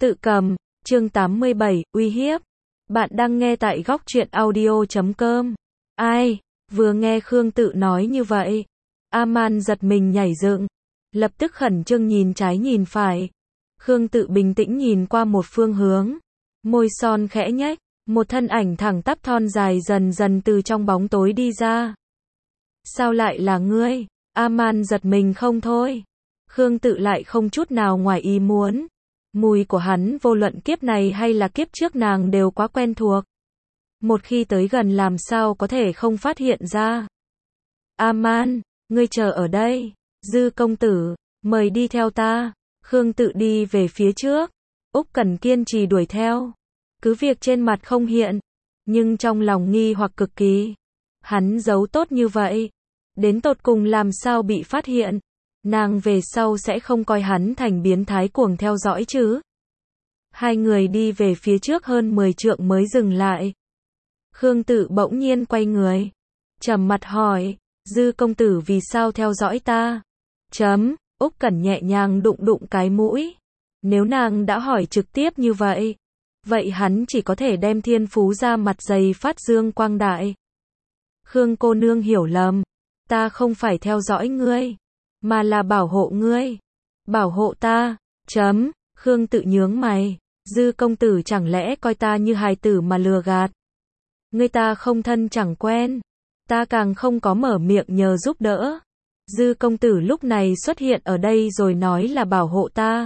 Tự cầm, chương 87, uy hiếp. Bạn đang nghe tại góc truyện audio.com. Ai? Vừa nghe Khương Tự nói như vậy, A-man giật mình nhảy dựng, lập tức khẩn trương nhìn trái nhìn phải. Khương Tự bình tĩnh nhìn qua một phương hướng, môi son khẽ nhếch, một thân ảnh thẳng tắp thon dài dần dần từ trong bóng tối đi ra. Sao lại là ngươi? A-man giật mình không thôi. Khương Tự lại không chút nào ngoài ý muốn. Mùi của hắn vô luận kiếp này hay là kiếp trước nàng đều quá quen thuộc. Một khi tới gần làm sao có thể không phát hiện ra. A-man, ngươi chờ ở đây. Dư công tử, mời đi theo ta. Khương Tự đi về phía trước. Úc Cẩn kiên trì đuổi theo. Cứ việc trên mặt không hiện, nhưng trong lòng nghi hoặc cực kỳ. Hắn giấu tốt như vậy, đến tột cùng làm sao bị phát hiện. Nàng về sau sẽ không coi hắn thành biến thái cuồng theo dõi chứ. Hai người đi về phía trước hơn 10 trượng mới dừng lại. Khương Tự bỗng nhiên quay người, trầm mặt hỏi, Dư công tử vì sao theo dõi ta? Úc Cẩn nhẹ nhàng đụng đụng cái mũi. Nếu nàng đã hỏi trực tiếp như vậy, vậy hắn chỉ có thể đem thiên phú ra mặt dày phát dương quang đại. Khương cô nương hiểu lầm, ta không phải theo dõi ngươi, mà là bảo hộ ngươi. Bảo hộ ta? Khương Tự nhướng mày, Dư công tử chẳng lẽ coi ta như hài tử mà lừa gạt? Ngươi ta không thân chẳng quen, ta càng không có mở miệng nhờ giúp đỡ. Dư công tử lúc này xuất hiện ở đây rồi nói là bảo hộ ta.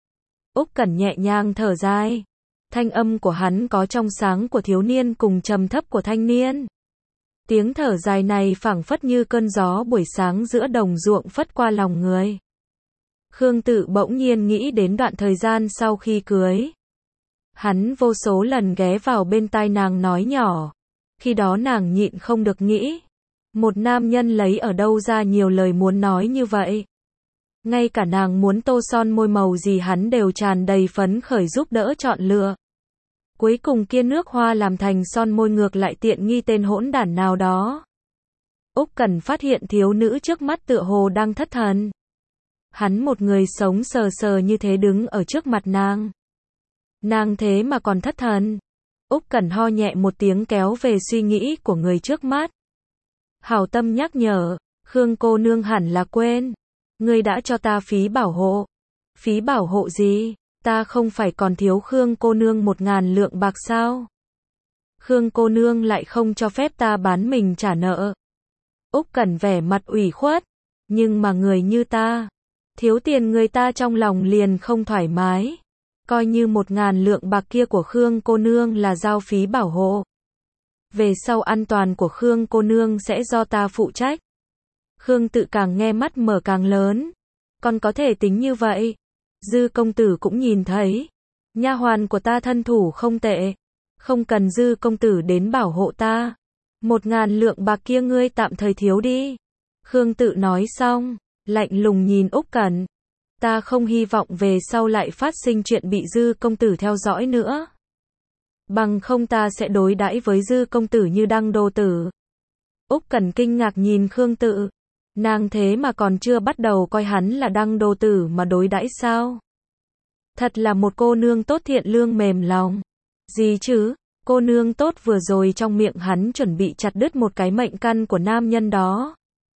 Úc Cẩn nhẹ nhàng thở dài. Thanh âm của hắn có trong sáng của thiếu niên cùng trầm thấp của thanh niên. Tiếng thở dài này phảng phất như cơn gió buổi sáng giữa đồng ruộng phất qua lòng người. Khương Tự bỗng nhiên nghĩ đến đoạn thời gian sau khi cưới. Hắn vô số lần ghé vào bên tai nàng nói nhỏ. Khi đó nàng nhịn không được nghĩ. Một nam nhân lấy ở đâu ra nhiều lời muốn nói như vậy. Ngay cả nàng muốn tô son môi màu gì hắn đều tràn đầy phấn khởi giúp đỡ chọn lựa. Cuối cùng kia nước hoa làm thành son môi ngược lại tiện nghi tên hỗn đản nào đó. Úc Cẩn phát hiện thiếu nữ trước mắt tựa hồ đang thất thần. Hắn một người sống sờ sờ như thế đứng ở trước mặt nàng. Nàng thế mà còn thất thần. Úc Cẩn ho nhẹ một tiếng kéo về suy nghĩ của người trước mắt. Hảo tâm nhắc nhở, Khương cô nương hẳn là quên. Ngươi đã cho ta phí bảo hộ. Phí bảo hộ gì? Ta không phải còn thiếu Khương cô nương 1000 lượng bạc sao? Khương cô nương lại không cho phép ta bán mình trả nợ. Úc Cẩn vẻ mặt ủy khuất. Nhưng mà người như ta, thiếu tiền người ta trong lòng liền không thoải mái. Coi như 1000 lượng bạc kia của Khương cô nương là giao phí bảo hộ. Về sau an toàn của Khương cô nương sẽ do ta phụ trách. Khương Tự càng nghe mắt mở càng lớn. Còn có thể tính như vậy. Dư công tử cũng nhìn thấy. Nha hoàn của ta thân thủ không tệ. Không cần Dư công tử đến bảo hộ ta. 1000 lượng bạc kia ngươi tạm thời thiếu đi. Khương Tự nói xong, lạnh lùng nhìn Úc Cẩn. Ta không hy vọng về sau lại phát sinh chuyện bị Dư công tử theo dõi nữa. Bằng không ta sẽ đối đãi với Dư công tử như đăng đô tử. Úc Cẩn kinh ngạc nhìn Khương Tự. Nàng thế mà còn chưa bắt đầu coi hắn là đăng đô tử mà đối đãi sao? Thật là một cô nương tốt thiện lương mềm lòng. Gì chứ? Cô nương tốt vừa rồi trong miệng hắn chuẩn bị chặt đứt một cái mệnh căn của nam nhân đó.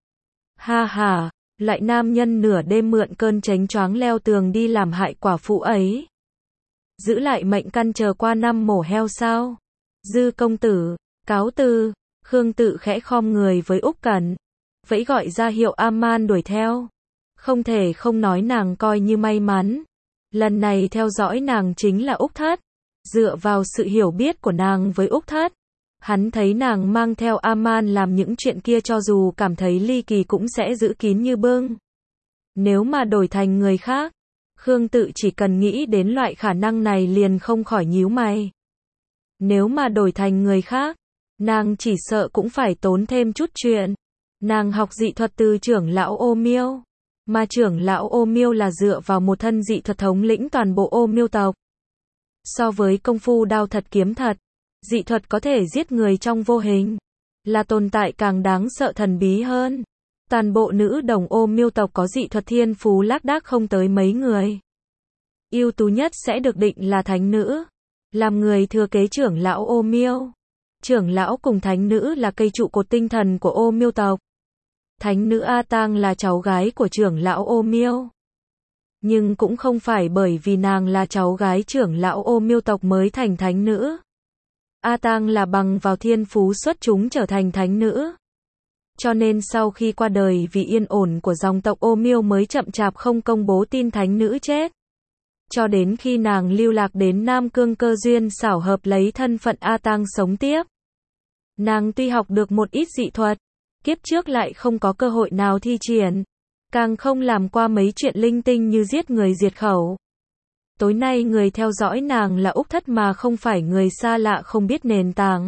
Ha ha, lại nam nhân nửa đêm mượn cơn chánh choáng leo tường đi làm hại quả phụ ấy. Giữ lại mệnh căn chờ qua năm mổ heo sao? Dư công tử, cáo từ. Khương Tự khẽ khom người với Úc Cẩn, vẫy gọi ra hiệu A-man đuổi theo. Không thể không nói nàng coi như may mắn. Lần này theo dõi nàng chính là Úc Thất. Dựa vào sự hiểu biết của nàng với Úc Thất, hắn thấy nàng mang theo A-man làm những chuyện kia cho dù cảm thấy ly kỳ cũng sẽ giữ kín như bưng. Nếu mà đổi thành người khác, Khương Tự chỉ cần nghĩ đến loại khả năng này liền không khỏi nhíu mày. Nếu mà đổi thành người khác, nàng chỉ sợ cũng phải tốn thêm chút chuyện. Nàng học dị thuật từ trưởng lão Ô Miêu, mà trưởng lão Ô Miêu là dựa vào một thân dị thuật thống lĩnh toàn bộ Ô Miêu tộc. So với công phu đao thật kiếm thật, dị thuật có thể giết người trong vô hình, là tồn tại càng đáng sợ thần bí hơn. Toàn bộ nữ đồng Ô Miêu tộc có dị thuật thiên phú lác đác không tới mấy người. ưu tú nhất sẽ được định là thánh nữ, làm người thừa kế trưởng lão Ô Miêu. Trưởng lão cùng thánh nữ là cây trụ cột tinh thần của Ô Miêu tộc. Thánh nữ A Tang là cháu gái của trưởng lão Ô Miêu. Nhưng cũng không phải bởi vì nàng là cháu gái trưởng lão Ô Miêu tộc mới thành thánh nữ. A Tang là bằng vào thiên phú xuất chúng trở thành thánh nữ. Cho nên sau khi qua đời vì yên ổn của dòng tộc Ô Miêu mới chậm chạp không công bố tin thánh nữ chết. Cho đến khi nàng lưu lạc đến Nam Cương cơ duyên xảo hợp lấy thân phận A Tang sống tiếp. Nàng tuy học được một ít dị thuật, kiếp trước lại không có cơ hội nào thi triển, càng không làm qua mấy chuyện linh tinh như giết người diệt khẩu. Tối nay người theo dõi nàng là Úc Thất mà không phải người xa lạ không biết nền tảng.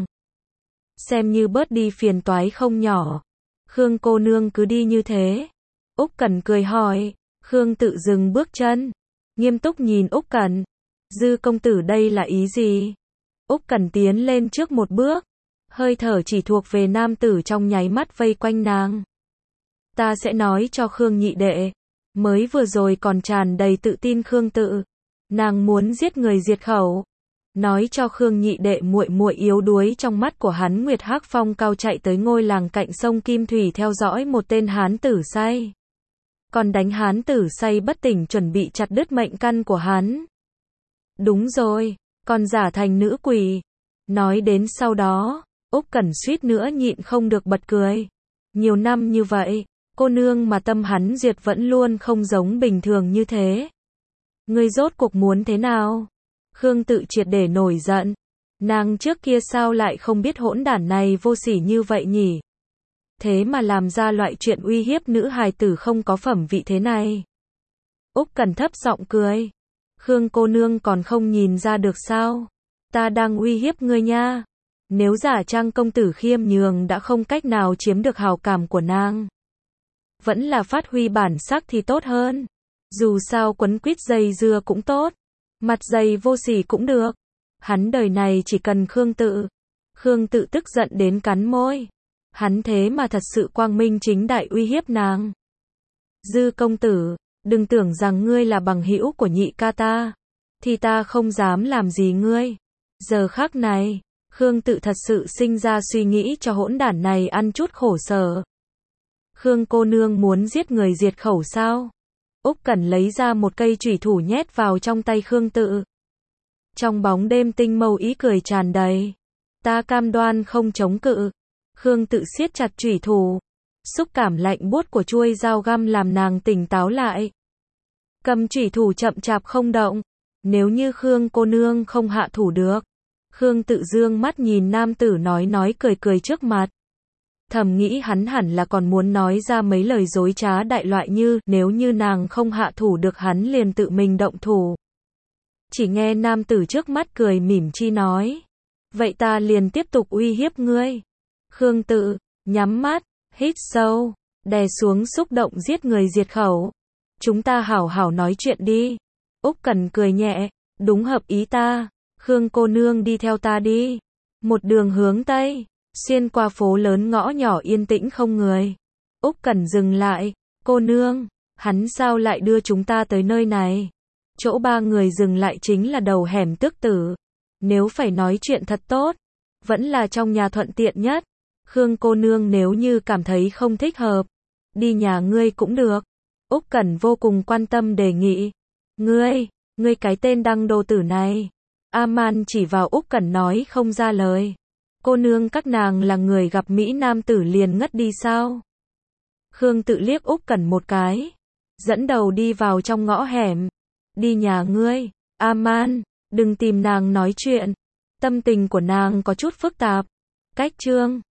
Xem như bớt đi phiền toái không nhỏ. Khương cô nương cứ đi như thế. Úc Cẩn cười hỏi. Khương tự dừng bước chân, nghiêm túc nhìn Úc Cẩn. Dư công tử đây là ý gì? Úc Cẩn tiến lên trước một bước, hơi thở chỉ thuộc về nam tử trong nháy mắt vây quanh nàng. Ta sẽ nói cho Khương nhị đệ. Mới vừa rồi còn tràn đầy tự tin Khương tự, nàng muốn giết người diệt khẩu. Nói cho Khương nhị đệ muội muội yếu đuối trong mắt của hắn. Nguyệt Hắc Phong cao chạy tới ngôi làng cạnh sông Kim Thủy theo dõi một tên hán tử say. Còn đánh hán tử say bất tỉnh chuẩn bị chặt đứt mệnh căn của hắn. Đúng rồi, còn giả thành nữ quỷ. Nói đến sau đó, Úc Cẩn suýt nữa nhịn không được bật cười. Nhiều năm như vậy, cô nương mà tâm hắn diệt vẫn luôn không giống bình thường như thế. Ngươi rốt cuộc muốn thế nào? Khương tự triệt để nổi giận. Nàng trước kia sao lại không biết hỗn đản này vô sỉ như vậy nhỉ? Thế mà làm ra loại chuyện uy hiếp nữ hài tử không có phẩm vị thế này. Úc Cẩn thấp giọng cười. Khương cô nương còn không nhìn ra được sao? Ta đang uy hiếp ngươi nha. Nếu giả trang công tử khiêm nhường đã không cách nào chiếm được hảo cảm của nàng, vẫn là phát huy bản sắc thì tốt hơn. Dù sao quấn quýt dây dưa cũng tốt, mặt dày vô sỉ cũng được. Hắn đời này chỉ cần Khương tự. Khương tự tức giận đến cắn môi. Hắn thế mà thật sự quang minh chính đại uy hiếp nàng. Dư công tử, đừng tưởng rằng ngươi là bằng hữu của nhị ca ta, thì ta không dám làm gì ngươi. Giờ khắc này, Khương tự thật sự sinh ra suy nghĩ cho hỗn đản này ăn chút khổ sở. Khương cô nương muốn giết người diệt khẩu sao? Úc Cẩn lấy ra một cây chủy thủ nhét vào trong tay Khương tự. Trong bóng đêm tinh mâu ý cười tràn đầy. Ta cam đoan không chống cự. Khương tự siết chặt chủy thủ. Xúc cảm lạnh buốt của chuôi dao găm làm nàng tỉnh táo lại. Cầm chủy thủ chậm chạp không động. Nếu như Khương cô nương không hạ thủ được. Khương tự dương mắt nhìn nam tử nói cười trước mặt. Thầm nghĩ hắn hẳn là còn muốn nói ra mấy lời dối trá đại loại như nếu như nàng không hạ thủ được hắn liền tự mình động thủ. Chỉ nghe nam tử trước mắt cười mỉm chi nói. Vậy ta liền tiếp tục uy hiếp ngươi. Khương tự, nhắm mắt, hít sâu, đè xuống xúc động giết người diệt khẩu. Chúng ta hảo hảo nói chuyện đi. Úc Cẩn cười nhẹ, đúng hợp ý ta. Khương cô nương đi theo ta đi. Một đường hướng Tây, xuyên qua phố lớn ngõ nhỏ yên tĩnh không người. Úc Cẩn dừng lại, cô nương, hắn sao lại đưa chúng ta tới nơi này? Chỗ ba người dừng lại chính là đầu hẻm Tước Tử. Nếu phải nói chuyện thật tốt, vẫn là trong nhà thuận tiện nhất. Khương cô nương nếu như cảm thấy không thích hợp, đi nhà ngươi cũng được. Úc Cẩn vô cùng quan tâm đề nghị. Ngươi cái tên đăng đồ tử này. A-man chỉ vào Úc Cẩn nói không ra lời. Cô nương các nàng là người gặp Mỹ nam tử liền ngất đi sao? Khương tự liếc Úc Cẩn một cái, dẫn đầu đi vào trong ngõ hẻm. Đi nhà ngươi, A-man, đừng tìm nàng nói chuyện. Tâm tình của nàng có chút phức tạp. Cách chương